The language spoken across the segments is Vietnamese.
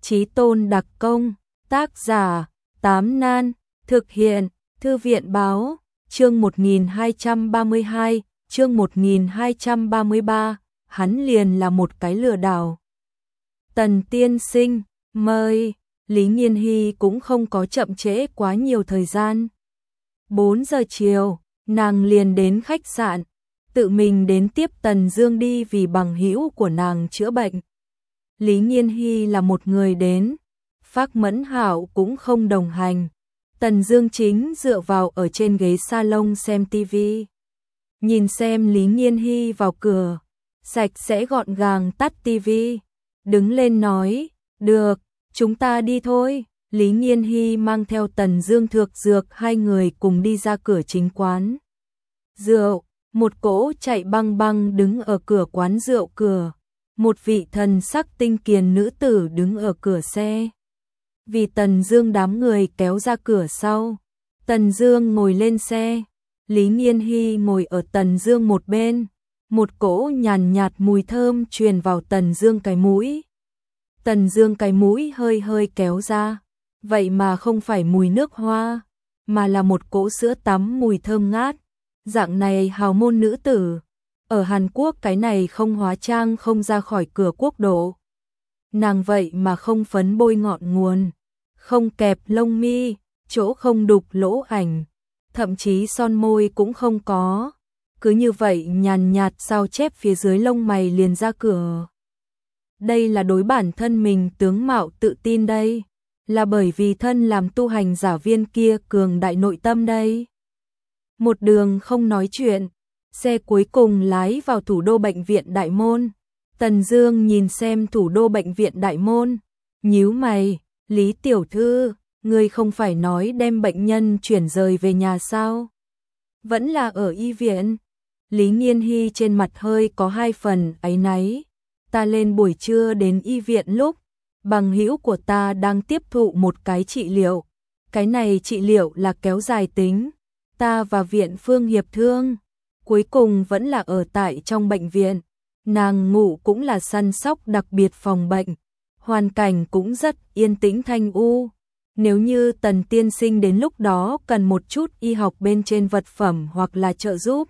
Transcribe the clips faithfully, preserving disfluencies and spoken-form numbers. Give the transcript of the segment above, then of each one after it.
Chí Tôn đặc công, tác giả, Tám Nan, thực hiện, Thư viện báo, chương một nghìn hai trăm ba mươi hai, chương một nghìn hai trăm ba mươi ba, hắn liền là một cái lừa đảo. Tần tiên sinh, mời, Lý Nghiên Hy cũng không có chậm trễ quá nhiều thời gian. bốn giờ chiều, nàng liền đến khách sạn, tự mình đến tiếp Tần Dương đi vì bằng hữu của nàng chữa bệnh. Lý Nghiên Hy là một người đến, Phác Mẫn Hạo cũng không đồng hành. Tần Dương chính dựa vào ở trên ghế salon xem tivi. Nhìn xem Lý Nghiên Hy vào cửa, sạch sẽ gọn gàng tắt tivi, đứng lên nói, được, chúng ta đi thôi. Lý Nghiên Hy mang theo Tần Dương Thược Dược hai người cùng đi ra cửa chính quán rượu, một cỗ chạy băng băng đứng ở cửa quán rượu cửa, một vị thần sắc tinh kiền nữ tử đứng ở cửa xe. Vì Tần Dương đám người kéo ra cửa sau, Tần Dương ngồi lên xe, Lý Nghiên Hy ngồi ở Tần Dương một bên, một cỗ nhàn nhạt mùi thơm truyền vào Tần Dương cái mũi. Tần Dương cái mũi hơi hơi kéo ra, vậy mà không phải mùi nước hoa, mà là một cỗ sữa tắm mùi thơm ngát. Dạng này hào môn nữ tử, ở Hàn Quốc cái này không hóa trang không ra khỏi cửa quốc độ. Nàng vậy mà không phấn bôi ngọn nguồn, không kẹp lông mi, chỗ không đục lỗ ảnh, thậm chí son môi cũng không có. Cứ như vậy nhàn nhạt sao chép phía dưới lông mày liền ra cửa. Đây là đối bản thân mình tướng mạo tự tin đây, là bởi vì thân làm tu hành giả viên kia cường đại nội tâm đây. Một đường không nói chuyện, xe cuối cùng lái vào thủ đô bệnh viện Đại Môn. Tần Dương nhìn xem thủ đô bệnh viện Đại Môn, nhíu mày, Lý tiểu thư, ngươi không phải nói đem bệnh nhân chuyển rời về nhà sao? Vẫn là ở y viện. Lý Nghiên Hy trên mặt hơi có hai phần áy náy. Ta lên buổi trưa đến y viện lúc, bằng hữu của ta đang tiếp thụ một cái trị liệu. Cái này trị liệu là kéo dài tính. Ta và viện Phương hiệp thương, cuối cùng vẫn là ở tại trong bệnh viện. Nàng ngủ cũng là săn sóc đặc biệt phòng bệnh, hoàn cảnh cũng rất yên tĩnh thanh u. Nếu như Tần tiên sinh đến lúc đó cần một chút y học bên trên vật phẩm hoặc là trợ giúp,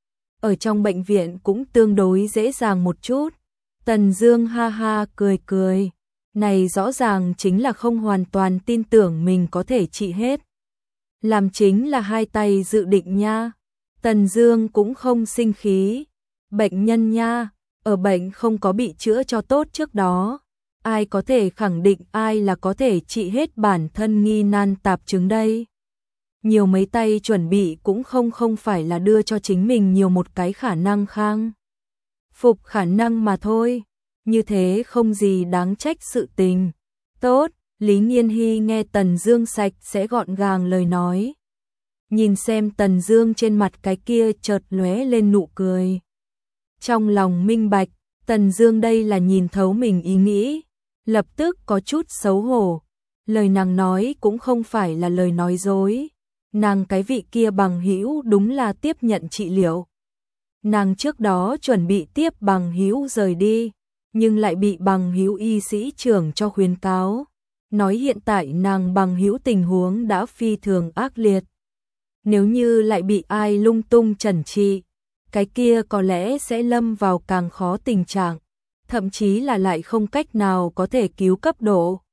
ở trong bệnh viện cũng tương đối dễ dàng một chút. Tần Dương ha ha cười cười, này rõ ràng chính là không hoàn toàn tin tưởng mình có thể trị hết. Làm chính là hai tay dự định nha. Tần Dương cũng không sinh khí. Bệnh nhân nha, ở bệnh không có bị chữa cho tốt trước đó, ai có thể khẳng định ai là có thể trị hết bản thân nghi nan tạp chứng đây. Nhiều mấy tay chuẩn bị cũng không không phải là đưa cho chính mình nhiều một cái khả năng khang phục khả năng mà thôi. Như thế không gì đáng trách sự tình. Tốt. Lý Nghiên Hy nghe Tần Dương sạch sẽ gọn gàng lời nói. Nhìn xem Tần Dương trên mặt cái kia chợt lóe lên nụ cười. Trong lòng minh bạch, Tần Dương đây là nhìn thấu mình ý nghĩ, lập tức có chút xấu hổ. Lời nàng nói cũng không phải là lời nói dối. Nàng cái vị kia bằng hữu đúng là tiếp nhận trị liệu. Nàng trước đó chuẩn bị tiếp bằng hữu rời đi, nhưng lại bị bằng hữu y sĩ trưởng cho khuyến cáo. Nói hiện tại nàng bằng hữu tình huống đã phi thường ác liệt. Nếu như lại bị ai lung tung chẩn trị, cái kia có lẽ sẽ lâm vào càng khó tình trạng, thậm chí là lại không cách nào có thể cứu cấp độ.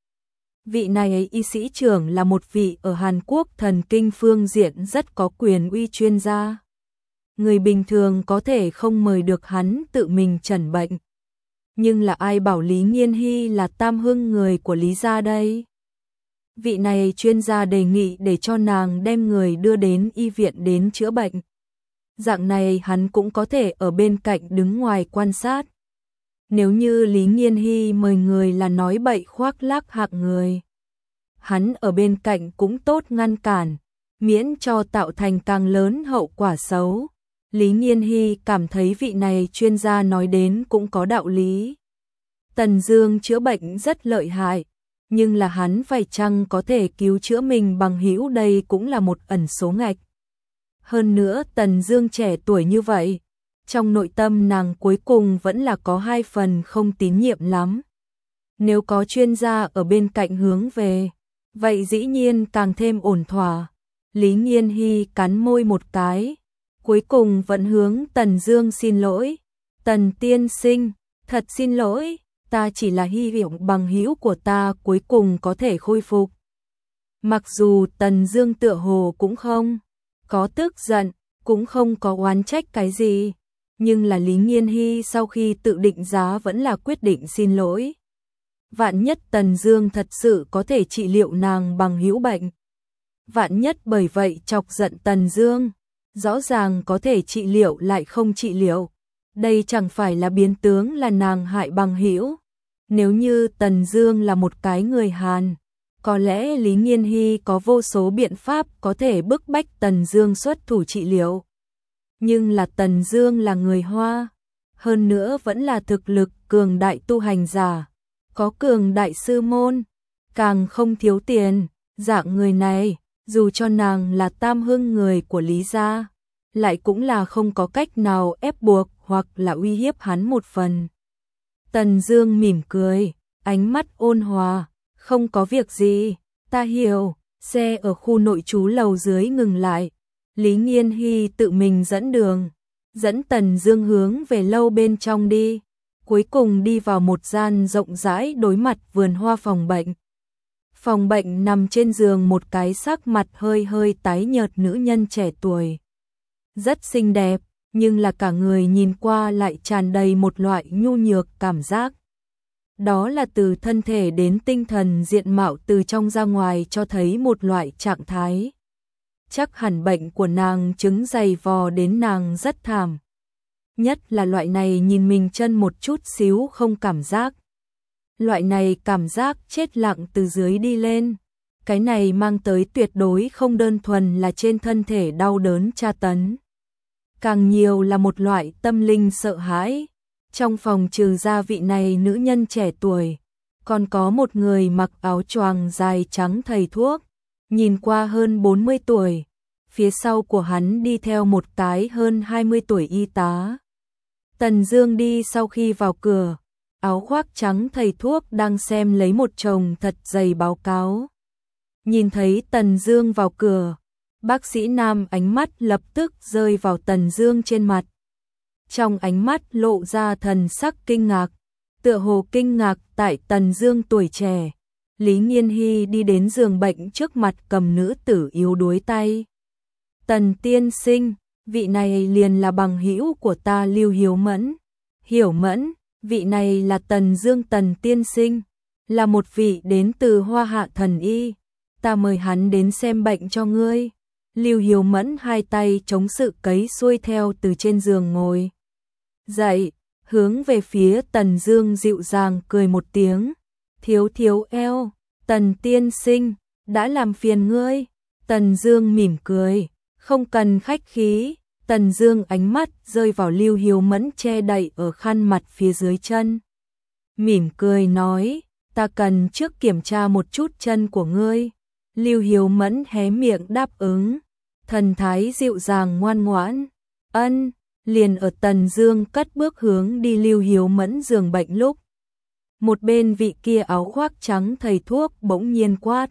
Vị này y sĩ trưởng là một vị ở Hàn Quốc thần kinh phương diện rất có quyền uy chuyên gia. Người bình thường có thể không mời được hắn tự mình chẩn bệnh. Nhưng là ai bảo Lý Nghiên Hy là tam hưng người của Lý gia đây? Vị này chuyên gia đề nghị để cho nàng đem người đưa đến y viện đến chữa bệnh. Dạng này hắn cũng có thể ở bên cạnh đứng ngoài quan sát. Nếu như Lý Nghiên Hy mời người là nói bậy khoác lác hạng người, hắn ở bên cạnh cũng tốt ngăn cản, miễn cho tạo thành càng lớn hậu quả xấu. Lý Nghiên Hy cảm thấy vị này chuyên gia nói đến cũng có đạo lý. Tần Dương chữa bệnh rất lợi hại, nhưng là hắn phải chăng có thể cứu chữa mình bằng hữu đây cũng là một ẩn số ngạch. Hơn nữa Tần Dương trẻ tuổi như vậy, trong nội tâm nàng cuối cùng vẫn là có hai phần không tín nhiệm lắm. Nếu có chuyên gia ở bên cạnh hướng về, vậy dĩ nhiên càng thêm ổn thỏa. Lý Nghiên Hy cắn môi một cái, cuối cùng vẫn hướng Tần Dương xin lỗi. Tần tiên sinh, thật xin lỗi, ta chỉ là hy vọng bằng hữu của ta cuối cùng có thể khôi phục. Mặc dù Tần Dương tựa hồ cũng không có tức giận, cũng không có oán trách cái gì, nhưng là Lý Nghiên Hy sau khi tự định giá vẫn là quyết định xin lỗi. Vạn nhất Tần Dương thật sự có thể trị liệu nàng bằng hữu bệnh. Vạn nhất bởi vậy chọc giận Tần Dương, rõ ràng có thể trị liệu lại không trị liệu. Đây chẳng phải là biến tướng là nàng hại bằng hữu. Nếu như Tần Dương là một cái người Hàn, có lẽ Lý Nghiên Hy có vô số biện pháp có thể bức bách Tần Dương xuất thủ trị liệu. Nhưng là Tần Dương là người Hoa, hơn nữa vẫn là thực lực cường đại tu hành giả, có cường đại sư môn, càng không thiếu tiền. Dạng người này, dù cho nàng là tam hương người của Lý gia, lại cũng là không có cách nào ép buộc hoặc là uy hiếp hắn một phần. Tần Dương mỉm cười, ánh mắt ôn hòa, không có việc gì, ta hiểu. Xe ở khu nội trú lầu dưới ngừng lại, Lý Nghiên Hy tự mình dẫn đường, dẫn Tần Dương hướng về lâu bên trong đi, cuối cùng đi vào một gian rộng rãi đối mặt vườn hoa phòng bệnh. Phòng bệnh nằm trên giường một cái sắc mặt hơi hơi tái nhợt nữ nhân trẻ tuổi. Rất xinh đẹp, nhưng là cả người nhìn qua lại tràn đầy một loại nhu nhược cảm giác. Đó là từ thân thể đến tinh thần diện mạo từ trong ra ngoài cho thấy một loại trạng thái. Chắc hẳn bệnh của nàng chứng dày vò đến nàng rất thảm. Nhất là loại này nhìn mình chân một chút xíu không cảm giác. Loại này cảm giác chết lặng từ dưới đi lên. Cái này mang tới tuyệt đối không đơn thuần là trên thân thể đau đớn tra tấn. Càng nhiều là một loại tâm linh sợ hãi. Trong phòng trừ gia vị này nữ nhân trẻ tuổi, còn có một người mặc áo choàng dài trắng thầy thuốc, nhìn qua hơn bốn mươi tuổi, phía sau của hắn đi theo một cái hơn hai mươi tuổi y tá. Tần Dương đi sau khi vào cửa, áo khoác trắng thầy thuốc đang xem lấy một chồng thật dày báo cáo. Nhìn thấy Tần Dương vào cửa, bác sĩ nam ánh mắt lập tức rơi vào Tần Dương trên mặt. Trong ánh mắt lộ ra thần sắc kinh ngạc, tựa hồ kinh ngạc tại Tần Dương tuổi trẻ. Lý Nghiên Hy đi đến giường bệnh trước mặt cầm nữ tử yếu đuối tay. Tần tiên sinh, vị này liền là bằng hữu của ta Lưu Hiếu Mẫn. Hiểu Mẫn, vị này là Tần Dương Tần tiên sinh, là một vị đến từ Hoa Hạ thần y. Ta mời hắn đến xem bệnh cho ngươi. Lưu Hiếu Mẫn hai tay chống sự cấy xuôi theo từ trên giường ngồi dậy, hướng về phía Tần Dương dịu dàng cười một tiếng. Thiếu thiếu eo, Tần tiên sinh, đã làm phiền ngươi. Tần Dương mỉm cười, không cần khách khí. Tần Dương ánh mắt rơi vào Lưu Hiếu Mẫn che đậy ở khăn mặt phía dưới chân. Mỉm cười nói, ta cần trước kiểm tra một chút chân của ngươi. Lưu Hiếu Mẫn hé miệng đáp ứng, thần thái dịu dàng ngoan ngoãn. Ân. Liền ở Tần Dương cất bước hướng đi Lưu Hiếu Mẫn giường bệnh lúc, một bên vị kia áo khoác trắng thầy thuốc bỗng nhiên quát.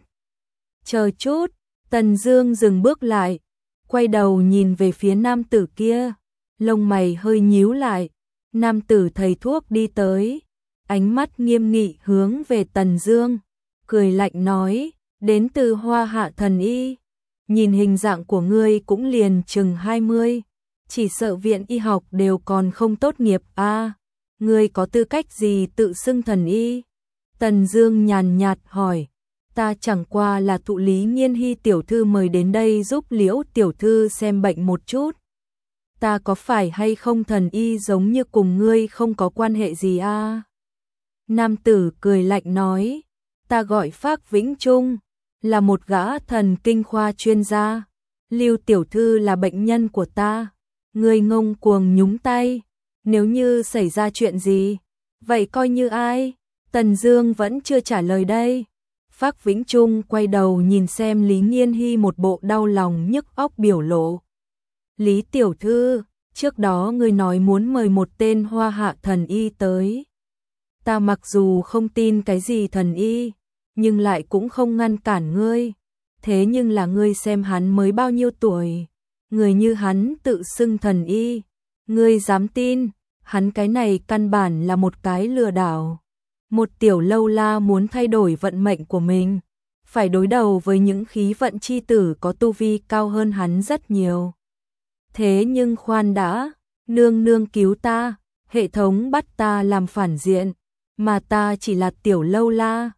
Chờ chút. Tần Dương dừng bước lại, quay đầu nhìn về phía nam tử kia, lông mày hơi nhíu lại. Nam tử thầy thuốc đi tới, ánh mắt nghiêm nghị hướng về Tần Dương, cười lạnh nói, đến từ Hoa Hạ thần y, nhìn hình dạng của ngươi cũng liền chừng hai mươi. Chỉ sợ viện y học đều còn không tốt nghiệp a, à, ngươi có tư cách gì tự xưng thần y? Tần Dương nhàn nhạt hỏi, ta chẳng qua là thụ Lý Nghiên Hy tiểu thư mời đến đây giúp Liễu tiểu thư xem bệnh một chút. Ta có phải hay không thần y giống như cùng ngươi không có quan hệ gì a? À? Nam tử cười lạnh nói, ta gọi Phác Vĩnh Trung, là một gã thần kinh khoa chuyên gia. Lưu tiểu thư là bệnh nhân của ta. Người ngông cuồng nhúng tay, nếu như xảy ra chuyện gì, vậy coi như ai? Tần Dương vẫn chưa trả lời đây. Phác Vĩnh Trung quay đầu nhìn xem Lý Nghiên Hy một bộ đau lòng nhức óc biểu lộ. Lý tiểu thư, trước đó ngươi nói muốn mời một tên Hoa Hạ thần y tới. ta mặc dù không tin cái gì thần y, nhưng lại cũng không ngăn cản ngươi. Thế nhưng là ngươi xem hắn mới bao nhiêu tuổi, người như hắn tự xưng thần y, ngươi dám tin? Hắn cái này căn bản là một cái lừa đảo. Một tiểu lâu la muốn thay đổi vận mệnh của mình, phải đối đầu với những khí vận chi tử có tu vi cao hơn hắn rất nhiều. Thế nhưng khoan đã, nương nương cứu ta, hệ thống bắt ta làm phản diện, mà ta chỉ là tiểu lâu la,